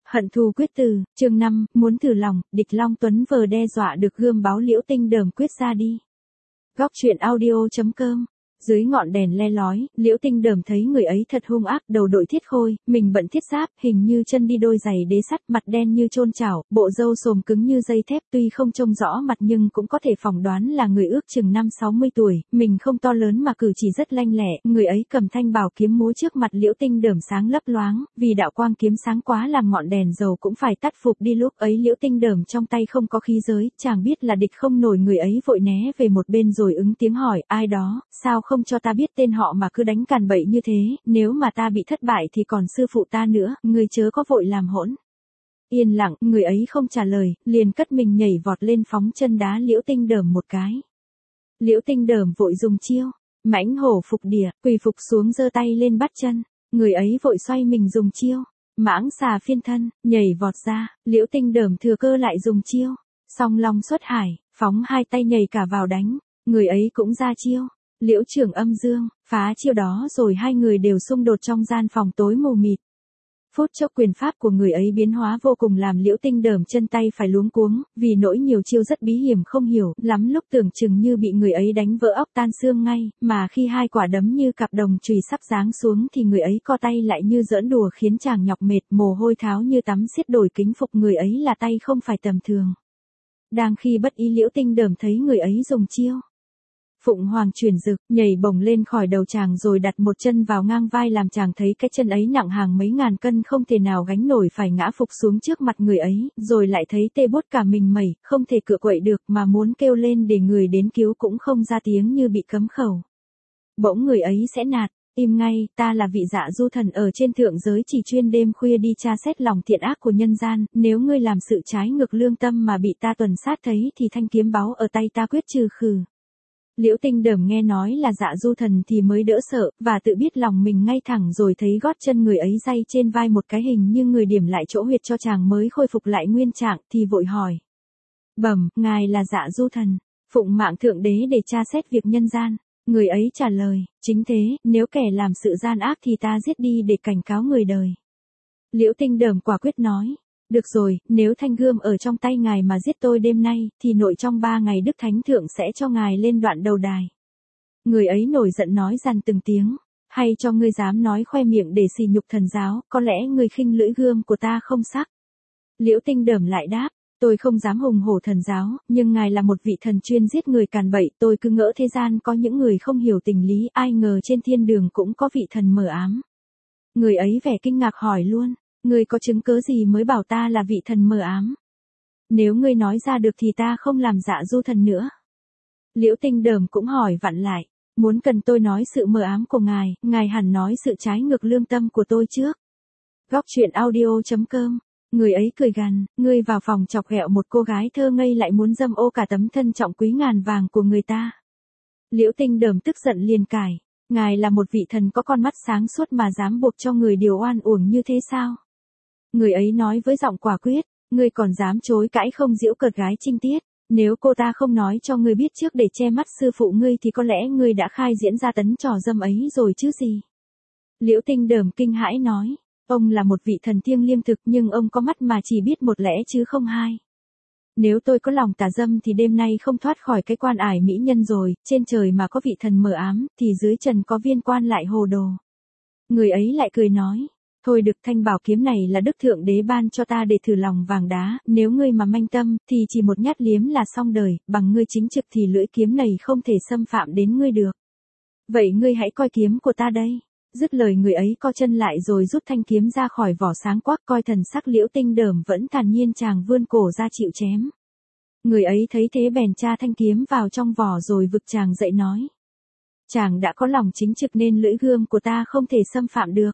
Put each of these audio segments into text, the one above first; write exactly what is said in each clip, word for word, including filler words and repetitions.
Hận thù quyết từ, chương năm, muốn thử lòng, địch Long Tuấn vờ đe dọa được gươm báo Liễu Tinh Đờm quyết ra đi. Góc truyện audio chấm com. Dưới ngọn đèn le lói, Liễu Tinh Đờm thấy người ấy thật hung ác, đầu đội thiết khôi, mình bận thiết giáp, hình như chân đi đôi giày đế sắt, mặt đen như chôn chảo, bộ râu xồm cứng như dây thép, tuy không trông rõ mặt nhưng cũng có thể phỏng đoán là người ước chừng năm sáu mươi tuổi, mình không to lớn mà cử chỉ rất lanh lẹ, người ấy cầm thanh bảo kiếm múa trước mặt Liễu Tinh Đờm sáng lấp loáng, vì đạo quang kiếm sáng quá làm ngọn đèn dầu cũng phải tắt phục đi, lúc ấy Liễu Tinh Đờm trong tay không có khí giới, chàng biết là địch không nổi, người ấy vội né về một bên rồi ứng tiếng hỏi, ai đó, sao không cho ta biết tên họ mà cứ đánh càn bậy như thế, nếu mà ta bị thất bại thì còn sư phụ ta nữa, ngươi chớ có vội làm hỗn. Yên lặng, người ấy không trả lời, liền cất mình nhảy vọt lên phóng chân đá Liễu Tinh Đờm một cái. Liễu Tinh Đờm vội dùng chiêu, mãnh hổ phục địa, quỳ phục xuống giơ tay lên bắt chân, người ấy vội xoay mình dùng chiêu, mãng xà phiên thân, nhảy vọt ra, Liễu Tinh Đờm thừa cơ lại dùng chiêu, song long xuất hải, phóng hai tay nhảy cả vào đánh, người ấy cũng ra chiêu. Liễu Trường Âm Dương, phá chiêu đó rồi hai người đều xung đột trong gian phòng tối mù mịt. Phút chốc quyền pháp của người ấy biến hóa vô cùng làm Liễu Tinh Đờm chân tay phải luống cuống, vì nỗi nhiều chiêu rất bí hiểm không hiểu, lắm lúc tưởng chừng như bị người ấy đánh vỡ óc tan xương ngay, mà khi hai quả đấm như cặp đồng chùy sắp giáng xuống thì người ấy co tay lại như giỡn đùa khiến chàng nhọc mệt, mồ hôi tháo như tắm xiết, đổi kính phục người ấy là tay không phải tầm thường. Đang khi bất ý Liễu Tinh Đờm thấy người ấy dùng chiêu Phụng Hoàng chuyển dực, nhảy bổng lên khỏi đầu chàng rồi đặt một chân vào ngang vai làm chàng thấy cái chân ấy nặng hàng mấy ngàn cân không thể nào gánh nổi, phải ngã phục xuống trước mặt người ấy, rồi lại thấy tê buốt cả mình mẩy, không thể cựa quậy được, mà muốn kêu lên để người đến cứu cũng không ra tiếng, như bị cấm khẩu. Bỗng người ấy sẽ nạt, im ngay, ta là vị Dạ Du Thần ở trên thượng giới, chỉ chuyên đêm khuya đi tra xét lòng thiện ác của nhân gian, nếu ngươi làm sự trái ngược lương tâm mà bị ta tuần sát thấy thì thanh kiếm báu ở tay ta quyết trừ khử. Liễu Tinh Đờm nghe nói là Dạ Du Thần thì mới đỡ sợ, và tự biết lòng mình ngay thẳng, rồi thấy gót chân người ấy day trên vai một cái hình như người điểm lại chỗ huyệt cho chàng mới khôi phục lại nguyên trạng, thì vội hỏi. Bẩm, ngài là Dạ Du Thần, phụng mạng thượng đế để tra xét việc nhân gian. Người ấy trả lời, chính thế, nếu kẻ làm sự gian ác thì ta giết đi để cảnh cáo người đời. Liễu Tinh Đờm quả quyết nói. Được rồi, nếu thanh gươm ở trong tay ngài mà giết tôi đêm nay, thì nội trong ba ngày Đức Thánh Thượng sẽ cho ngài lên đoạn đầu đài. Người ấy nổi giận nói dằn từng tiếng, hay cho ngươi dám nói khoe miệng để sỉ nhục thần giáo, có lẽ ngươi khinh lưỡi gươm của ta không sắc. Liễu Tinh Đờm lại đáp, tôi không dám hùng hổ thần giáo, nhưng ngài là một vị thần chuyên giết người càn bậy, tôi cứ ngỡ thế gian có những người không hiểu tình lý, ai ngờ trên thiên đường cũng có vị thần mờ ám. Người ấy vẻ kinh ngạc hỏi luôn. Ngươi có chứng cớ gì mới bảo ta là vị thần mờ ám? Nếu ngươi nói ra được thì ta không làm Dạ Du Thần nữa. Liễu Tinh Đờm cũng hỏi vặn lại, muốn cần tôi nói sự mờ ám của ngài, ngài hẳn nói sự trái ngược lương tâm của tôi trước. Góc truyện audio chấm com. Người ấy cười gằn, ngươi vào phòng chọc ghẹo một cô gái thơ ngây lại muốn dâm ô cả tấm thân trọng quý ngàn vàng của người ta. Liễu Tinh Đờm tức giận liền cải, ngài là một vị thần có con mắt sáng suốt mà dám buộc cho người điều oan uổng như thế sao? Người ấy nói với giọng quả quyết, ngươi còn dám chối cãi không giễu cợt gái trinh tiết, nếu cô ta không nói cho ngươi biết trước để che mắt sư phụ ngươi thì có lẽ ngươi đã khai diễn ra tấn trò dâm ấy rồi chứ gì. Liễu Tinh Đờm kinh hãi nói, ông là một vị thần thiêng liêm thực nhưng ông có mắt mà chỉ biết một lẽ chứ không hai. Nếu tôi có lòng tà dâm thì đêm nay không thoát khỏi cái quan ải mỹ nhân rồi, trên trời mà có vị thần mờ ám, thì dưới trần có viên quan lại hồ đồ. Người ấy lại cười nói. Thôi được, thanh bảo kiếm này là Đức Thượng Đế ban cho ta để thử lòng vàng đá, nếu ngươi mà manh tâm, thì chỉ một nhát liếm là xong đời, bằng ngươi chính trực thì lưỡi kiếm này không thể xâm phạm đến ngươi được. Vậy ngươi hãy coi kiếm của ta đây. Dứt lời người ấy co chân lại rồi rút thanh kiếm ra khỏi vỏ sáng quắc, coi thần sắc Liễu Tinh Đờm vẫn thản nhiên, chàng vươn cổ ra chịu chém. Người ấy thấy thế bèn tra thanh kiếm vào trong vỏ rồi vực chàng dậy nói. Chàng đã có lòng chính trực nên lưỡi gươm của ta không thể xâm phạm được.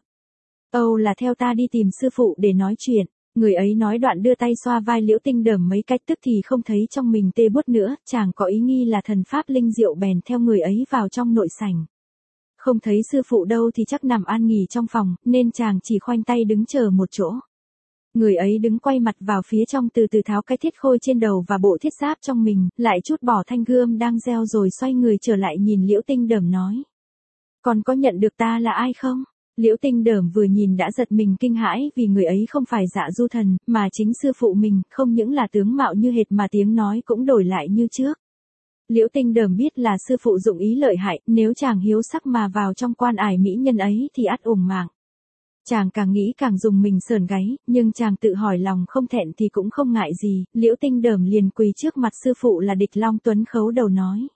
Âu là theo ta đi tìm sư phụ để nói chuyện. Người ấy nói đoạn đưa tay xoa vai Liễu Tinh Đờm mấy cách, tức thì không thấy trong mình tê buốt nữa, chàng có ý nghi là thần pháp linh diệu bèn theo người ấy vào trong nội sảnh. Không thấy sư phụ đâu thì chắc nằm an nghỉ trong phòng, nên chàng chỉ khoanh tay đứng chờ một chỗ. Người ấy đứng quay mặt vào phía trong, từ từ tháo cái thiết khôi trên đầu và bộ thiết giáp trong mình, lại trút bỏ thanh gươm đang gieo rồi xoay người trở lại nhìn Liễu Tinh Đờm nói. Còn có nhận được ta là ai không? Liễu Tinh Đởm vừa nhìn đã giật mình kinh hãi vì người ấy không phải Dạ Du Thần, mà chính sư phụ mình, không những là tướng mạo như hệt mà tiếng nói cũng đổi lại như trước. Liễu Tinh Đởm biết là sư phụ dụng ý lợi hại, nếu chàng hiếu sắc mà vào trong quan ải mỹ nhân ấy thì ắt uổng mạng. Chàng càng nghĩ càng dùng mình sờn gáy, nhưng chàng tự hỏi lòng không thẹn thì cũng không ngại gì, Liễu Tinh Đởm liền quỳ trước mặt sư phụ là Địch Long Tuấn khấu đầu nói.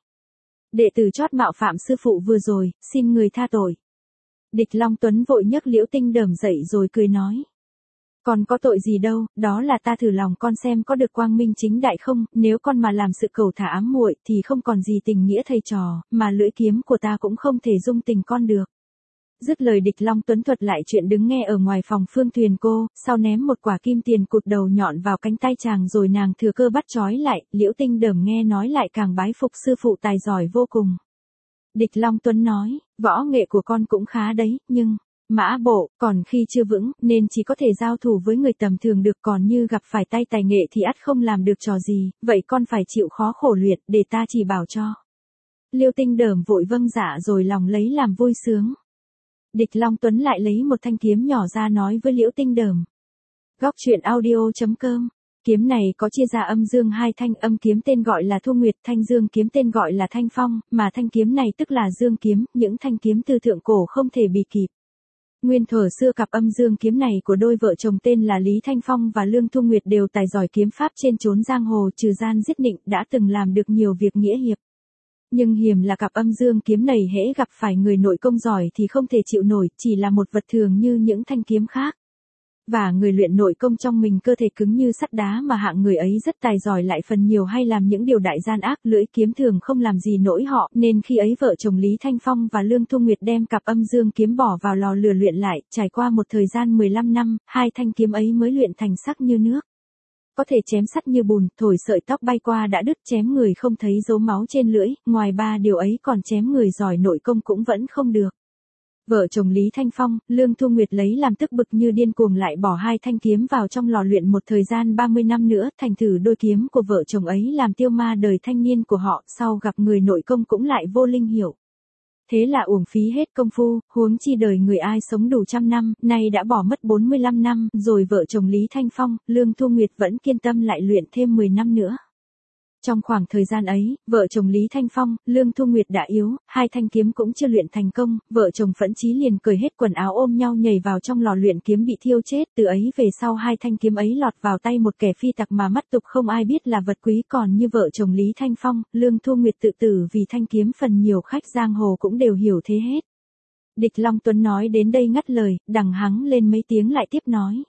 Đệ tử trót mạo phạm sư phụ vừa rồi, xin người tha tội. Địch Long Tuấn vội nhấc Liễu Tinh Đởm dậy rồi cười nói. Con có tội gì đâu, đó là ta thử lòng con xem có được quang minh chính đại không, nếu con mà làm sự cầu thả ám muội thì không còn gì tình nghĩa thầy trò, mà lưỡi kiếm của ta cũng không thể dung tình con được. Dứt lời Địch Long Tuấn thuật lại chuyện đứng nghe ở ngoài phòng Phương Thuyền cô, sau ném một quả kim tiền cụt đầu nhọn vào cánh tay chàng rồi nàng thừa cơ bắt trói lại, Liễu Tinh Đởm nghe nói lại càng bái phục sư phụ tài giỏi vô cùng. Địch Long Tuấn nói, võ nghệ của con cũng khá đấy, nhưng, mã bộ, còn khi chưa vững, nên chỉ có thể giao thủ với người tầm thường được, còn như gặp phải tay tài nghệ thì ắt không làm được trò gì, vậy con phải chịu khó khổ luyện, để ta chỉ bảo cho. Liêu Tinh Đởm vội vâng dạ rồi lòng lấy làm vui sướng. Địch Long Tuấn lại lấy một thanh kiếm nhỏ ra nói với Liễu Tinh Đởm. Góc truyện audio chấm com. Kiếm này có chia ra âm dương hai thanh, âm kiếm tên gọi là Thu Nguyệt, thanh dương kiếm tên gọi là Thanh Phong, mà thanh kiếm này tức là dương kiếm, những thanh kiếm từ thượng cổ không thể bì kịp. Nguyên thuở xưa cặp âm dương kiếm này của đôi vợ chồng tên là Lý Thanh Phong và Lương Thu Nguyệt đều tài giỏi kiếm pháp trên chốn giang hồ, trừ gian giết nịnh, đã từng làm được nhiều việc nghĩa hiệp. Nhưng hiểm là cặp âm dương kiếm này hễ gặp phải người nội công giỏi thì không thể chịu nổi, chỉ là một vật thường như những thanh kiếm khác. Và người luyện nội công trong mình cơ thể cứng như sắt đá mà hạng người ấy rất tài giỏi lại phần nhiều hay làm những điều đại gian ác, lưỡi kiếm thường không làm gì nổi họ, nên khi ấy vợ chồng Lý Thanh Phong và Lương Thu Nguyệt đem cặp âm dương kiếm bỏ vào lò lửa luyện lại, trải qua một thời gian mười lăm năm, hai thanh kiếm ấy mới luyện thành sắc như nước. Có thể chém sắt như bùn, thổi sợi tóc bay qua đã đứt, chém người không thấy dấu máu trên lưỡi, ngoài ba điều ấy còn chém người giỏi nội công cũng vẫn không được. Vợ chồng Lý Thanh Phong, Lương Thu Nguyệt lấy làm tức bực như điên cuồng lại bỏ hai thanh kiếm vào trong lò luyện một thời gian ba mươi năm nữa, thành thử đôi kiếm của vợ chồng ấy làm tiêu ma đời thanh niên của họ, sau gặp người nội công cũng lại vô linh hiệu. Thế là uổng phí hết công phu, huống chi đời người ai sống đủ trăm năm, nay đã bỏ mất bốn mươi lăm năm, rồi vợ chồng Lý Thanh Phong, Lương Thu Nguyệt vẫn kiên tâm lại luyện thêm mười năm nữa. Trong khoảng thời gian ấy, vợ chồng Lý Thanh Phong, Lương Thu Nguyệt đã yếu, hai thanh kiếm cũng chưa luyện thành công, vợ chồng Phẫn Chí liền cởi hết quần áo ôm nhau nhảy vào trong lò luyện kiếm bị thiêu chết, từ ấy về sau hai thanh kiếm ấy lọt vào tay một kẻ phi tặc mà mắt tục không ai biết là vật quý, còn như vợ chồng Lý Thanh Phong, Lương Thu Nguyệt tự tử vì thanh kiếm phần nhiều khách giang hồ cũng đều hiểu thế hết. Địch Long Tuấn nói đến đây ngắt lời, đằng hắng lên mấy tiếng lại tiếp nói.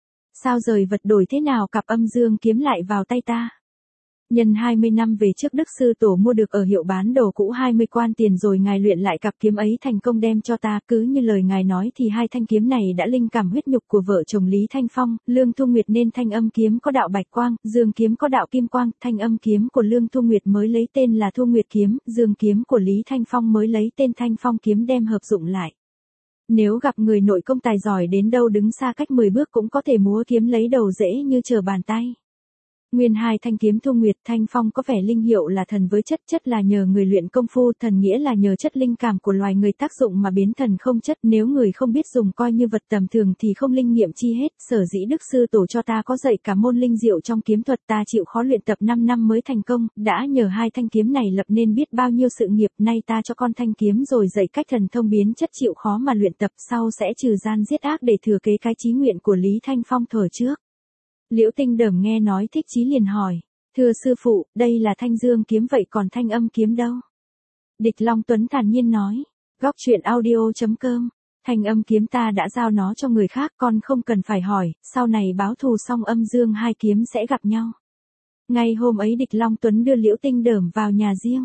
Sao rời vật đổi thế nào cặp âm dương kiếm lại vào tay ta? Nhân hai mươi năm về trước Đức Sư Tổ mua được ở hiệu bán đồ cũ hai mươi quan tiền rồi ngài luyện lại cặp kiếm ấy thành công đem cho ta, cứ như lời ngài nói thì hai thanh kiếm này đã linh cảm huyết nhục của vợ chồng Lý Thanh Phong, Lương Thu Nguyệt nên thanh âm kiếm có đạo bạch quang, dương kiếm có đạo kim quang, thanh âm kiếm của Lương Thu Nguyệt mới lấy tên là Thu Nguyệt kiếm, dương kiếm của Lý Thanh Phong mới lấy tên Thanh Phong kiếm đem hợp dụng lại. Nếu gặp người nội công tài giỏi đến đâu đứng xa cách mười bước cũng có thể múa kiếm lấy đầu dễ như trở bàn tay. Nguyên hai thanh kiếm Thu Nguyệt Thanh Phong có vẻ linh hiệu là thần với chất, chất là nhờ người luyện công phu, thần nghĩa là nhờ chất linh cảm của loài người tác dụng mà biến thần không chất, nếu người không biết dùng coi như vật tầm thường thì không linh nghiệm chi hết, sở dĩ Đức Sư Tổ cho ta có dạy cả môn linh diệu trong kiếm thuật, ta chịu khó luyện tập năm năm mới thành công, đã nhờ hai thanh kiếm này lập nên biết bao nhiêu sự nghiệp, nay ta cho con thanh kiếm rồi dạy cách thần thông biến chất chịu khó mà luyện tập, sau sẽ trừ gian giết ác để thừa kế cái chí nguyện của Lý Thanh Phong thuở trước. Liễu Tinh Đởm nghe nói thích chí liền hỏi, thưa sư phụ, đây là thanh dương kiếm vậy còn thanh âm kiếm đâu? Địch Long Tuấn thản nhiên nói, góc truyện audio chấm com, thanh âm kiếm ta đã giao nó cho người khác, con không cần phải hỏi, sau này báo thù xong âm dương hai kiếm sẽ gặp nhau. Ngày hôm ấy Địch Long Tuấn đưa Liễu Tinh Đởm vào nhà riêng.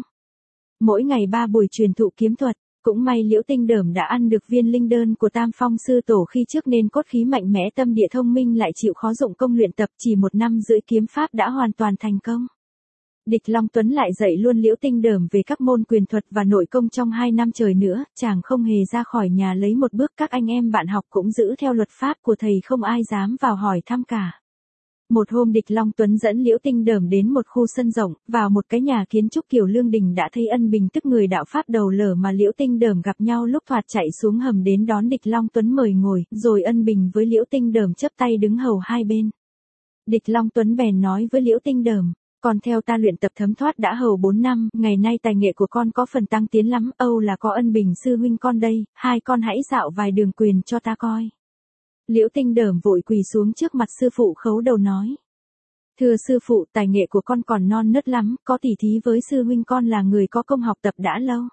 Mỗi ngày ba buổi truyền thụ kiếm thuật. Cũng may Liễu Tinh Đởm đã ăn được viên linh đơn của Tam Phong sư tổ khi trước nên cốt khí mạnh mẽ tâm địa thông minh lại chịu khó dụng công luyện tập, chỉ một năm rưỡi kiếm pháp đã hoàn toàn thành công. Địch Long Tuấn lại dạy luôn Liễu Tinh Đởm về các môn quyền thuật và nội công trong hai năm trời nữa, chàng không hề ra khỏi nhà lấy một bước, các anh em bạn học cũng giữ theo luật pháp của thầy không ai dám vào hỏi thăm cả. Một hôm Địch Long Tuấn dẫn Liễu Tinh Đờm đến một khu sân rộng, vào một cái nhà kiến trúc kiểu lương đình đã thấy Ân Bình tức người đạo pháp đầu lở mà Liễu Tinh Đờm gặp nhau lúc thoạt chạy xuống hầm đến đón Địch Long Tuấn mời ngồi, rồi Ân Bình với Liễu Tinh Đờm chấp tay đứng hầu hai bên. Địch Long Tuấn bèn nói với Liễu Tinh Đờm, con theo ta luyện tập thấm thoát đã hầu bốn năm, ngày nay tài nghệ của con có phần tăng tiến lắm, âu là có Ân Bình sư huynh con đây, hai con hãy dạo vài đường quyền cho ta coi. Liễu Tinh Đờm vội quỳ xuống trước mặt sư phụ khấu đầu nói. Thưa sư phụ, tài nghệ của con còn non nớt lắm, có tỉ thí với sư huynh con là người có công học tập đã lâu.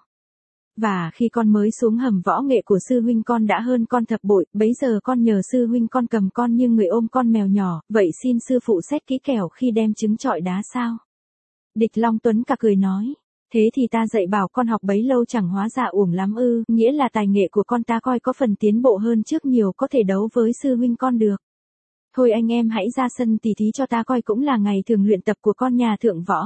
Và khi con mới xuống hầm võ nghệ của sư huynh con đã hơn con thập bội, bấy giờ con nhờ sư huynh con cầm con như người ôm con mèo nhỏ, vậy xin sư phụ xét kỹ kẻo khi đem trứng chọi đá sao? Địch Long Tuấn cả cười nói. Thế thì ta dạy bảo con học bấy lâu chẳng hóa ra uổng lắm ư, nghĩa là tài nghệ của con ta coi có phần tiến bộ hơn trước nhiều, có thể đấu với sư huynh con được. Thôi anh em hãy ra sân tỉ thí cho ta coi, cũng là ngày thường luyện tập của con nhà thượng võ.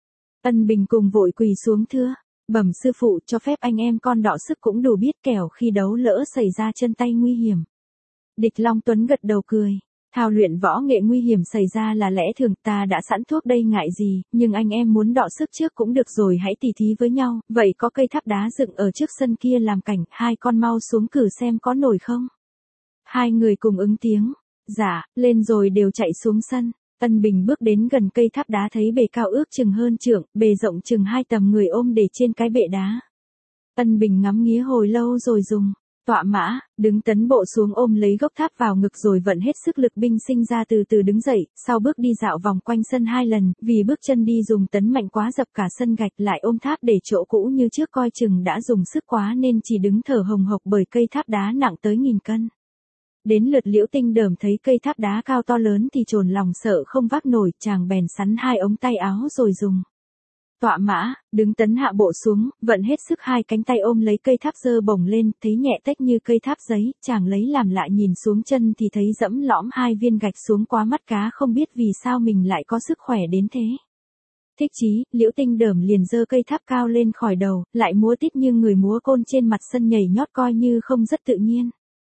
Ân Bình cùng vội quỳ xuống thưa, bẩm sư phụ cho phép anh em con đọ sức cũng đủ biết kẻo khi đấu lỡ xảy ra chân tay nguy hiểm. Địch Long Tuấn gật đầu cười. Thao luyện võ nghệ nguy hiểm xảy ra là lẽ thường, ta đã sẵn thuốc đây ngại gì, nhưng anh em muốn đọ sức trước cũng được rồi, hãy tỉ thí với nhau, vậy có cây tháp đá dựng ở trước sân kia làm cảnh, hai con mau xuống cử xem có nổi không. Hai người cùng ứng tiếng, dạ, lên rồi đều chạy xuống sân. Ân Bình bước đến gần cây tháp đá thấy bề cao ước chừng hơn trượng, bề rộng chừng hai tầm người ôm để trên cái bệ đá. Ân Bình ngắm nghía hồi lâu rồi dùng tọa mã, đứng tấn bộ xuống ôm lấy gốc tháp vào ngực rồi vận hết sức lực binh sinh ra từ từ đứng dậy, sau bước đi dạo vòng quanh sân hai lần, vì bước chân đi dùng tấn mạnh quá dập cả sân gạch, lại ôm tháp để chỗ cũ như trước coi chừng đã dùng sức quá nên chỉ đứng thở hồng hộc bởi cây tháp đá nặng tới nghìn cân. Đến lượt Liễu Tinh Đờm thấy cây tháp đá cao to lớn thì chồn lòng sợ không vác nổi, chàng bèn sắn hai ống tay áo rồi dùng tọa mã, đứng tấn hạ bộ xuống, vận hết sức hai cánh tay ôm lấy cây tháp giơ bổng lên, thấy nhẹ tách như cây tháp giấy, chàng lấy làm lại nhìn xuống chân thì thấy dẫm lõm hai viên gạch xuống quá mắt cá, không biết vì sao mình lại có sức khỏe đến thế. Thích chí, Liễu Tinh Đờm liền giơ cây tháp cao lên khỏi đầu, lại múa tít như người múa côn trên mặt sân nhảy nhót coi như không rất tự nhiên.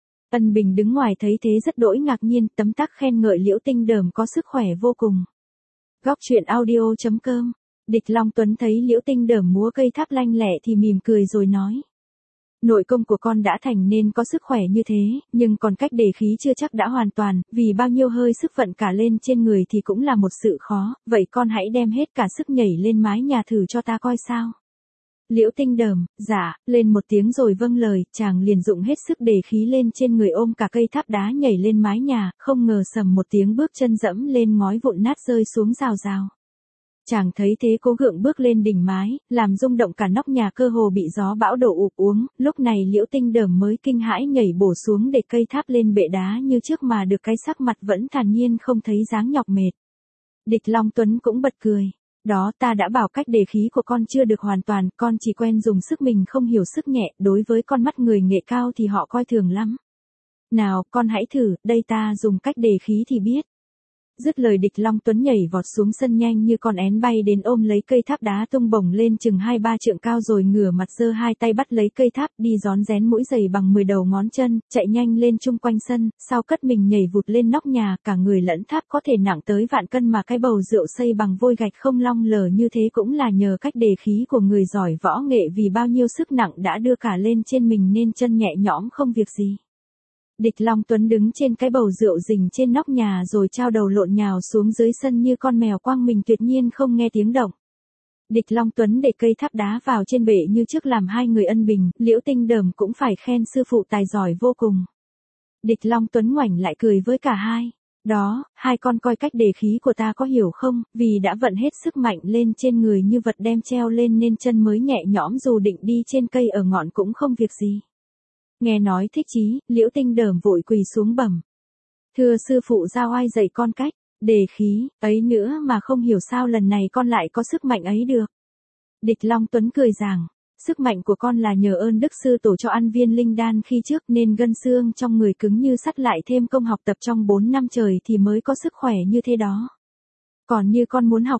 Ân Bình đứng ngoài thấy thế rất đỗi ngạc nhiên, tấm tắc khen ngợi Liễu Tinh Đờm có sức khỏe vô cùng. Góc truyện audio chấm com. Địch Long Tuấn thấy Liễu Tinh Đờm múa cây tháp lanh lẹ thì mỉm cười rồi nói. Nội công của con đã thành nên có sức khỏe như thế, nhưng còn cách đề khí chưa chắc đã hoàn toàn, vì bao nhiêu hơi sức vận cả lên trên người thì cũng là một sự khó, vậy con hãy đem hết cả sức nhảy lên mái nhà thử cho ta coi sao. Liễu Tinh Đờm, dạ, lên một tiếng rồi vâng lời, chàng liền dụng hết sức đề khí lên trên người ôm cả cây tháp đá nhảy lên mái nhà, không ngờ sầm một tiếng bước chân dẫm lên ngói vụn nát rơi xuống rào rào. Chàng thấy thế cố gượng bước lên đỉnh mái, làm rung động cả nóc nhà, cơ hồ bị gió bão đổ ụp uống, lúc này Liễu Tinh Đờm mới kinh hãi nhảy bổ xuống để cây tháp lên bệ đá như trước mà được cái sắc mặt vẫn thản nhiên không thấy dáng nhọc mệt. Địch Long Tuấn cũng bật cười. Đó, ta đã bảo cách đề khí của con chưa được hoàn toàn, con chỉ quen dùng sức mình không hiểu sức nhẹ, đối với con mắt người nghệ cao thì họ coi thường lắm. Nào, con hãy thử, đây ta dùng cách đề khí thì biết. Dứt lời Địch Long Tuấn nhảy vọt xuống sân nhanh như con én bay đến ôm lấy cây tháp đá tung bổng lên chừng hai ba trượng cao rồi ngửa mặt giơ hai tay bắt lấy cây tháp đi rón rén mũi giày bằng mười đầu ngón chân, chạy nhanh lên chung quanh sân, sau cất mình nhảy vụt lên nóc nhà, cả người lẫn tháp có thể nặng tới vạn cân mà cái bầu rượu xây bằng vôi gạch không long lờ như thế cũng là nhờ cách đề khí của người giỏi võ nghệ, vì bao nhiêu sức nặng đã đưa cả lên trên mình nên chân nhẹ nhõm không việc gì. Địch Long Tuấn đứng trên cái bầu rượu rình trên nóc nhà rồi trao đầu lộn nhào xuống dưới sân như con mèo quăng mình tuyệt nhiên không nghe tiếng động. Địch Long Tuấn để cây tháp đá vào trên bệ như trước làm hai người ân bình, Liễu Tinh Đờm cũng phải khen sư phụ tài giỏi vô cùng. Địch Long Tuấn ngoảnh lại cười với cả hai. Đó, hai con coi cách đề khí của ta có hiểu không, vì đã vận hết sức mạnh lên trên người như vật đem treo lên nên chân mới nhẹ nhõm, dù định đi trên cây ở ngọn cũng không việc gì. Nghe nói Thích chí, Liễu Tinh Đờm vội quỳ xuống bẩm. Thưa sư phụ giao ai dạy con cách đề khí ấy nữa mà không hiểu sao lần này con lại có sức mạnh ấy được. Địch Long Tuấn cười giảng, sức mạnh của con là nhờ ơn đức sư tổ cho ăn viên linh đan khi trước nên gân xương trong người cứng như sắt, lại thêm công học tập trong bốn năm trời thì mới có sức khỏe như thế đó. Còn như con muốn học cách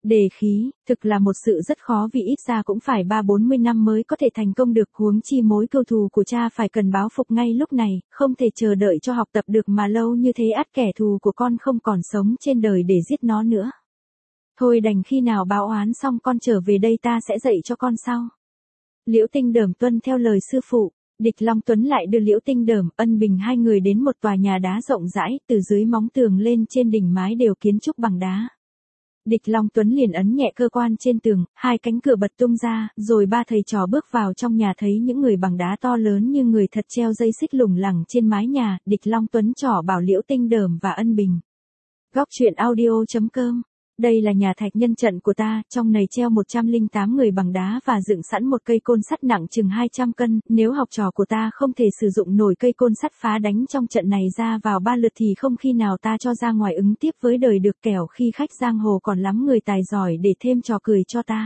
Đề khí, thực là một sự rất khó vì ít ra cũng phải ba bốn mươi năm mới có thể thành công được, huống chi mối cừu thù của cha phải cần báo phục ngay lúc này, không thể chờ đợi cho học tập được mà lâu như thế ắt kẻ thù của con không còn sống trên đời để giết nó nữa. Thôi đành khi nào báo oán xong con trở về đây ta sẽ dạy cho con sau. Liễu Tinh Đờm tuân theo lời sư phụ. Địch Long Tuấn lại đưa Liễu Tinh Đờm, Ân Bình hai người đến một tòa nhà đá rộng rãi, từ dưới móng tường lên trên đỉnh mái đều kiến trúc bằng đá. Địch Long Tuấn liền ấn nhẹ cơ quan trên tường, hai cánh cửa bật tung ra, rồi ba thầy trò bước vào trong nhà thấy những người bằng đá to lớn như người thật treo dây xích lủng lẳng trên mái nhà. Địch Long Tuấn trỏ bảo Liễu Tinh Đờm và Ân Bình. Góc truyện audio chấm com. Đây là nhà thạch nhân trận của ta, trong này treo một trăm lẻ tám người bằng đá và dựng sẵn một cây côn sắt nặng chừng hai trăm cân, nếu học trò của ta không thể sử dụng nổi cây côn sắt phá đánh trong trận này ra vào ba lượt thì không khi nào ta cho ra ngoài ứng tiếp với đời được, kẻo khi khách giang hồ còn lắm người tài giỏi để thêm trò cười cho ta.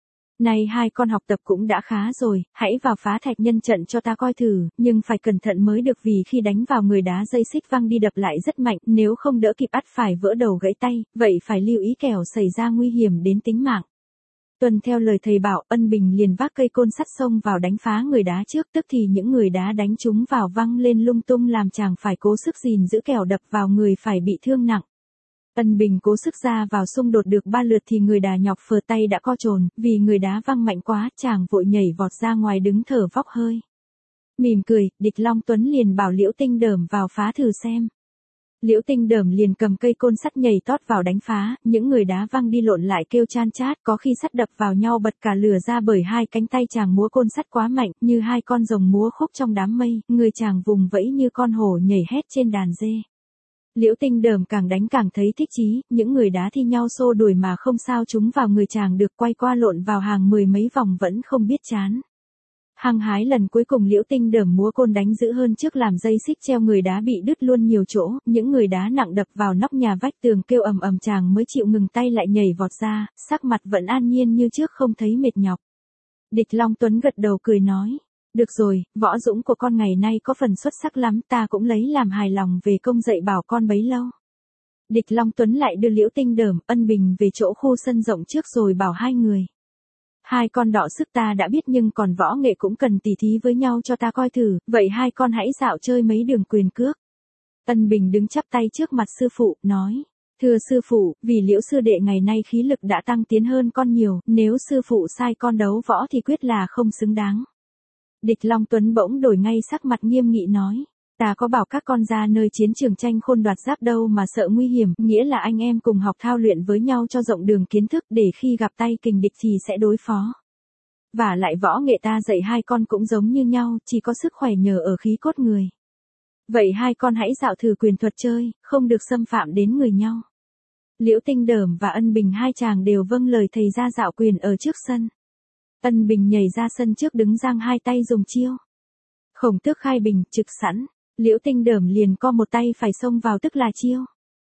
Này hai con học tập cũng đã khá rồi, hãy vào phá thạch nhân trận cho ta coi thử, nhưng phải cẩn thận mới được vì khi đánh vào người đá dây xích văng đi đập lại rất mạnh, nếu không đỡ kịp ắt phải vỡ đầu gãy tay, vậy phải lưu ý kẻo xảy ra nguy hiểm đến tính mạng. Tuân theo lời thầy bảo, Ân Bình liền vác cây côn sắt xông vào đánh phá người đá trước, tức thì những người đá đánh chúng vào văng lên lung tung làm chàng phải cố sức gìn giữ kẻo đập vào người phải bị thương nặng. Ân Bình cố sức ra vào xung đột được ba lượt thì người đá nhọc phờ tay đã co trồn, vì người đá văng mạnh quá, chàng vội nhảy vọt ra ngoài đứng thở vóc hơi. Mỉm cười, Địch Long Tuấn liền bảo Liễu Tinh Đờm vào phá thử xem. Liễu Tinh Đờm liền cầm cây côn sắt nhảy tót vào đánh phá, những người đá văng đi lộn lại kêu chan chát, có khi sắt đập vào nhau bật cả lửa ra bởi hai cánh tay chàng múa côn sắt quá mạnh, như hai con rồng múa khúc trong đám mây, người chàng vùng vẫy như con hổ nhảy hét trên đàn dê. Liễu Tinh Đờm càng đánh càng thấy thích chí, những người đá thi nhau xô đuổi mà không sao chúng vào người chàng được, quay qua lộn vào hàng mười mấy vòng vẫn không biết chán. Hăng hái lần cuối cùng Liễu Tinh Đờm múa côn đánh dữ hơn trước làm dây xích treo người đá bị đứt luôn nhiều chỗ, những người đá nặng đập vào nóc nhà vách tường kêu ầm ầm, chàng mới chịu ngừng tay lại nhảy vọt ra, sắc mặt vẫn an nhiên như trước không thấy mệt nhọc. Địch Long Tuấn gật đầu cười nói. Được rồi, võ dũng của con ngày nay có phần xuất sắc lắm, ta cũng lấy làm hài lòng về công dạy bảo con bấy lâu. Địch Long Tuấn lại đưa Liễu Tinh Đờm, Ân Bình về chỗ khu sân rộng trước rồi bảo hai người. Hai con đọ sức ta đã biết nhưng còn võ nghệ cũng cần tỉ thí với nhau cho ta coi thử, vậy hai con hãy dạo chơi mấy đường quyền cước. Ân Bình đứng chắp tay trước mặt sư phụ, nói. Thưa sư phụ, vì Liễu sư đệ ngày nay khí lực đã tăng tiến hơn con nhiều, nếu sư phụ sai con đấu võ thì quyết là không xứng đáng. Địch Long Tuấn bỗng đổi ngay sắc mặt nghiêm nghị nói, ta có bảo các con ra nơi chiến trường tranh khôn đoạt giáp đâu mà sợ nguy hiểm, nghĩa là anh em cùng học thao luyện với nhau cho rộng đường kiến thức để khi gặp tay kình địch thì sẽ đối phó. Và lại võ nghệ ta dạy hai con cũng giống như nhau, chỉ có sức khỏe nhờ ở khí cốt người. Vậy hai con hãy dạo thử quyền thuật chơi, không được xâm phạm đến người nhau. Liễu Tinh Đờm và Ân Bình hai chàng đều vâng lời thầy ra dạo quyền ở trước sân. Ân Bình nhảy ra sân trước đứng giang hai tay dùng chiêu. Khổng tước khai bình, trực sẵn. Liễu Tinh Đờm liền co một tay phải xông vào tức là chiêu.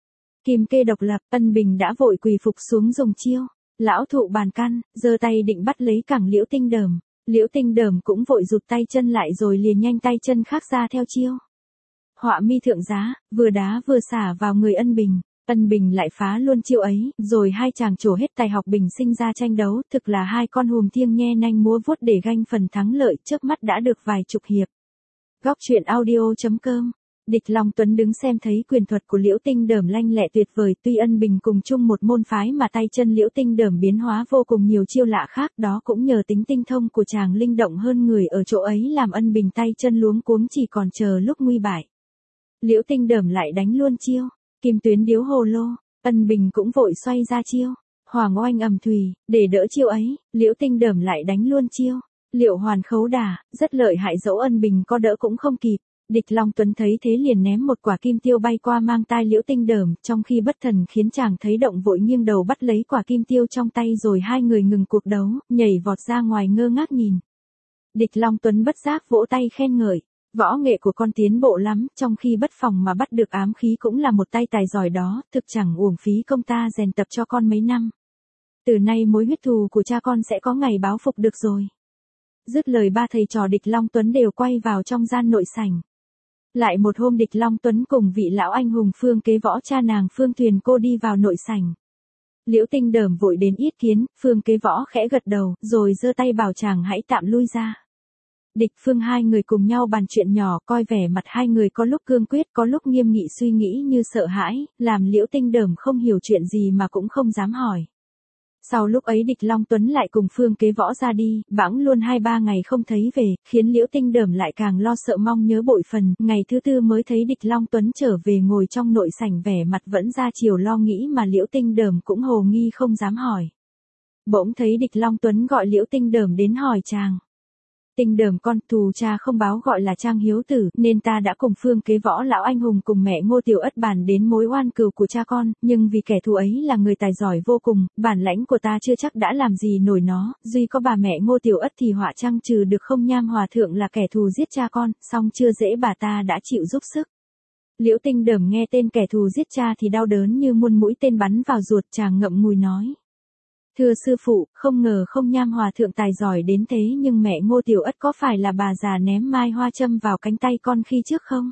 Kim kê độc lập, Ân Bình đã vội quỳ phục xuống dùng chiêu. Lão thụ bàn căn, giơ tay định bắt lấy cẳng Liễu Tinh Đờm. Liễu Tinh Đờm cũng vội rụt tay chân lại rồi liền nhanh tay chân khác ra theo chiêu. Họa mi thượng giá, vừa đá vừa xả vào người Ân Bình. Ân Bình lại phá luôn chiêu ấy, rồi hai chàng trổ hết tài học bình sinh ra tranh đấu, thực là hai con hùm thiêng nhe nanh múa vuốt để ganh phần thắng lợi, chớp mắt đã được vài chục hiệp. Góc truyện audio chấm com. Địch Long Tuấn đứng xem thấy quyền thuật của Liễu Tinh Đờm lanh lẹ tuyệt vời, tuy Ân Bình cùng chung một môn phái mà tay chân Liễu Tinh Đờm biến hóa vô cùng nhiều chiêu lạ khác, đó cũng nhờ tính tinh thông của chàng linh động hơn người ở chỗ ấy làm Ân Bình tay chân luống cuống chỉ còn chờ lúc nguy bại. Liễu Tinh Đờm lại đánh luôn chiêu. Kim tuyến điếu hồ lô, Ân Bình cũng vội xoay ra chiêu. Hoàng oanh ầm thùy, để đỡ chiêu ấy, Liễu Tinh Đờm lại đánh luôn chiêu. Liệu hoàn khấu đả, rất lợi hại dẫu Ân Bình có đỡ cũng không kịp. Địch Long Tuấn thấy thế liền ném một quả kim tiêu bay qua mang tai Liễu Tinh Đờm, trong khi bất thần khiến chàng thấy động vội nghiêng đầu bắt lấy quả kim tiêu trong tay rồi hai người ngừng cuộc đấu, nhảy vọt ra ngoài ngơ ngác nhìn. Địch Long Tuấn bất giác vỗ tay khen ngợi. Võ nghệ của con tiến bộ lắm, trong khi bất phòng mà bắt được ám khí cũng là một tay tài giỏi đó, thực chẳng uổng phí công ta rèn tập cho con mấy năm. Từ nay mối huyết thù của cha con sẽ có ngày báo phục được rồi. Dứt lời ba thầy trò Địch Long Tuấn đều quay vào trong gian nội sảnh. Lại một hôm Địch Long Tuấn cùng vị lão anh hùng Phương Kế Võ cha nàng Phương Tuyền cô đi vào nội sảnh. Liễu Tinh Đờm vội đến yết kiến, Phương Kế Võ khẽ gật đầu, rồi giơ tay bảo chàng hãy tạm lui ra. Địch Phương hai người cùng nhau bàn chuyện nhỏ, coi vẻ mặt hai người có lúc cương quyết, có lúc nghiêm nghị suy nghĩ như sợ hãi, làm Liễu Tinh Đờm không hiểu chuyện gì mà cũng không dám hỏi. Sau lúc ấy Địch Long Tuấn lại cùng Phương Kế Võ ra đi, bẵng luôn hai ba ngày không thấy về, khiến Liễu Tinh Đờm lại càng lo sợ mong nhớ bội phần, ngày thứ tư mới thấy Địch Long Tuấn trở về ngồi trong nội sảnh vẻ mặt vẫn ra chiều lo nghĩ mà Liễu Tinh Đờm cũng hồ nghi không dám hỏi. Bỗng thấy Địch Long Tuấn gọi Liễu Tinh Đờm đến hỏi chàng. Tinh Đờm con, thù cha không báo gọi là Trang hiếu tử, nên ta đã cùng Phương Kế Võ lão anh hùng cùng mẹ Ngô Tiểu Ất bàn đến mối oan cừu của cha con, nhưng vì kẻ thù ấy là người tài giỏi vô cùng, bản lãnh của ta chưa chắc đã làm gì nổi nó, duy có bà mẹ Ngô Tiểu Ất thì họa chăng trừ được không. Nham hòa thượng là kẻ thù giết cha con, song chưa dễ bà ta đã chịu giúp sức. Liễu Tinh Đờm nghe tên kẻ thù giết cha thì đau đớn như muôn mũi tên bắn vào ruột, chàng ngậm ngùi nói. Thưa sư phụ, không ngờ không Nham hòa thượng tài giỏi đến thế, nhưng mẹ Ngô Tiểu Ất có phải là bà già ném mai hoa châm vào cánh tay con khi trước không?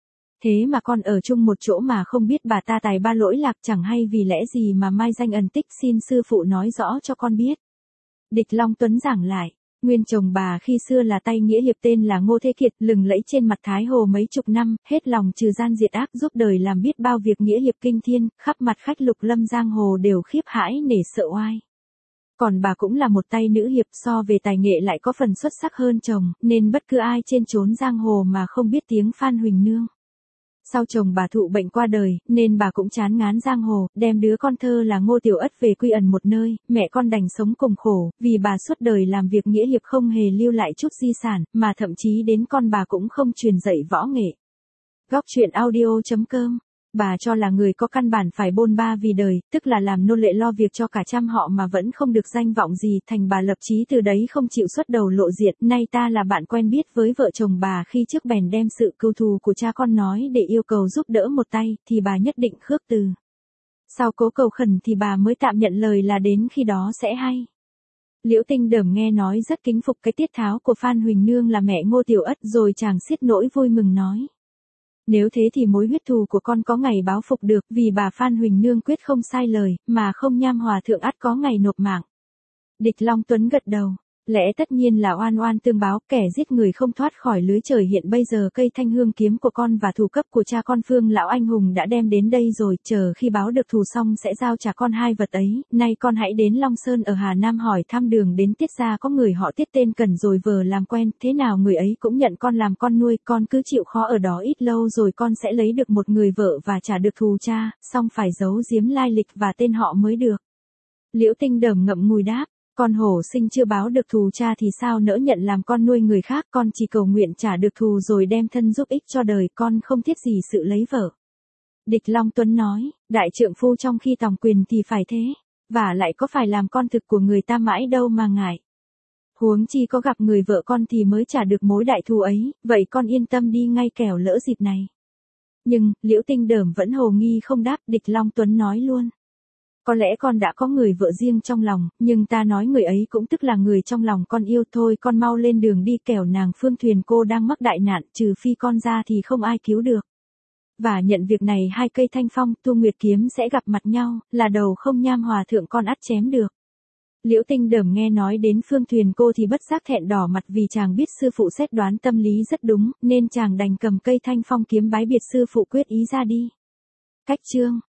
Thế mà con ở chung một chỗ mà không biết bà ta tài ba lỗi lạc, chẳng hay vì lẽ gì mà mai danh ẩn tích, xin sư phụ nói rõ cho con biết. Địch Long Tuấn giảng lại. Nguyên chồng bà khi xưa là tay nghĩa hiệp tên là Ngô Thế Kiệt, lừng lẫy trên mặt Thái Hồ mấy chục năm, hết lòng trừ gian diệt ác, giúp đời làm biết bao việc nghĩa hiệp kinh thiên, khắp mặt khách lục lâm giang hồ đều khiếp hãi nể sợ oai. Còn bà cũng là một tay nữ hiệp, so về tài nghệ lại có phần xuất sắc hơn chồng, nên bất cứ ai trên chốn giang hồ mà không biết tiếng Phan Huỳnh Nương. Sau chồng bà thụ bệnh qua đời, nên bà cũng chán ngán giang hồ, đem đứa con thơ là Ngô Tiểu Ất về quy ẩn một nơi, mẹ con đành sống cùng khổ, vì bà suốt đời làm việc nghĩa hiệp không hề lưu lại chút di sản, mà thậm chí đến con bà cũng không truyền dạy võ nghệ. Góc truyện audio chấm com. Bà cho là người có căn bản phải bôn ba vì đời, tức là làm nô lệ lo việc cho cả trăm họ mà vẫn không được danh vọng gì, thành bà lập chí từ đấy không chịu xuất đầu lộ diện. Nay ta là bạn quen biết với vợ chồng bà khi trước bèn đem sự cừu thù của cha con nói để yêu cầu giúp đỡ một tay, thì bà nhất định khước từ. Sau cố cầu khẩn thì bà mới tạm nhận lời là đến khi đó sẽ hay. Liễu Tinh Đờm nghe nói rất kính phục cái tiết tháo của Phan Huỳnh Nương là mẹ Ngô Tiểu Ất, rồi chàng xiết nỗi vui mừng nói. Nếu thế thì mối huyết thù của con có ngày báo phục được, vì bà Phan Huỳnh Nương quyết không sai lời, mà không Nham hòa thượng ắt có ngày nộp mạng. Địch Long Tuấn gật đầu. Lẽ tất nhiên là oan oan tương báo, kẻ giết người không thoát khỏi lưới trời, hiện bây giờ cây thanh hương kiếm của con và thù cấp của cha con Phương lão anh hùng đã đem đến đây rồi, chờ khi báo được thù xong sẽ giao trả con hai vật ấy. Nay con hãy đến Long Sơn ở Hà Nam hỏi thăm đường đến Tiết gia có người họ Tiết tên Cần rồi vờ làm quen, thế nào người ấy cũng nhận con làm con nuôi, con cứ chịu khó ở đó ít lâu rồi con sẽ lấy được một người vợ và trả được thù cha, song phải giấu giếm lai lịch và tên họ mới được. Liễu Tinh Đờm ngậm ngùi đáp. Con hổ sinh chưa báo được thù cha thì sao nỡ nhận làm con nuôi người khác, con chỉ cầu nguyện trả được thù rồi đem thân giúp ích cho đời, con không thiết gì sự lấy vợ. Địch Long Tuấn nói, đại trượng phu trong khi tòng quyền thì phải thế, và lại có phải làm con thực của người ta mãi đâu mà ngại. Huống chi có gặp người vợ con thì mới trả được mối đại thù ấy, vậy con yên tâm đi ngay kẻo lỡ dịp này. Nhưng, Liễu Tinh Đờm vẫn hồ nghi không đáp. Địch Long Tuấn nói luôn. Có lẽ con đã có người vợ riêng trong lòng, nhưng ta nói người ấy cũng tức là người trong lòng con yêu thôi, con mau lên đường đi kẻo nàng Phương Thuyền cô đang mắc đại nạn, trừ phi con ra thì không ai cứu được. Và nhận việc này hai cây thanh phong, tu nguyệt kiếm sẽ gặp mặt nhau, là đầu không Nham hòa thượng con ắt chém được. Liễu Tinh Đờm nghe nói đến Phương Thuyền cô thì bất giác thẹn đỏ mặt, vì chàng biết sư phụ xét đoán tâm lý rất đúng, nên chàng đành cầm cây thanh phong kiếm bái biệt sư phụ quyết ý ra đi. Cách chương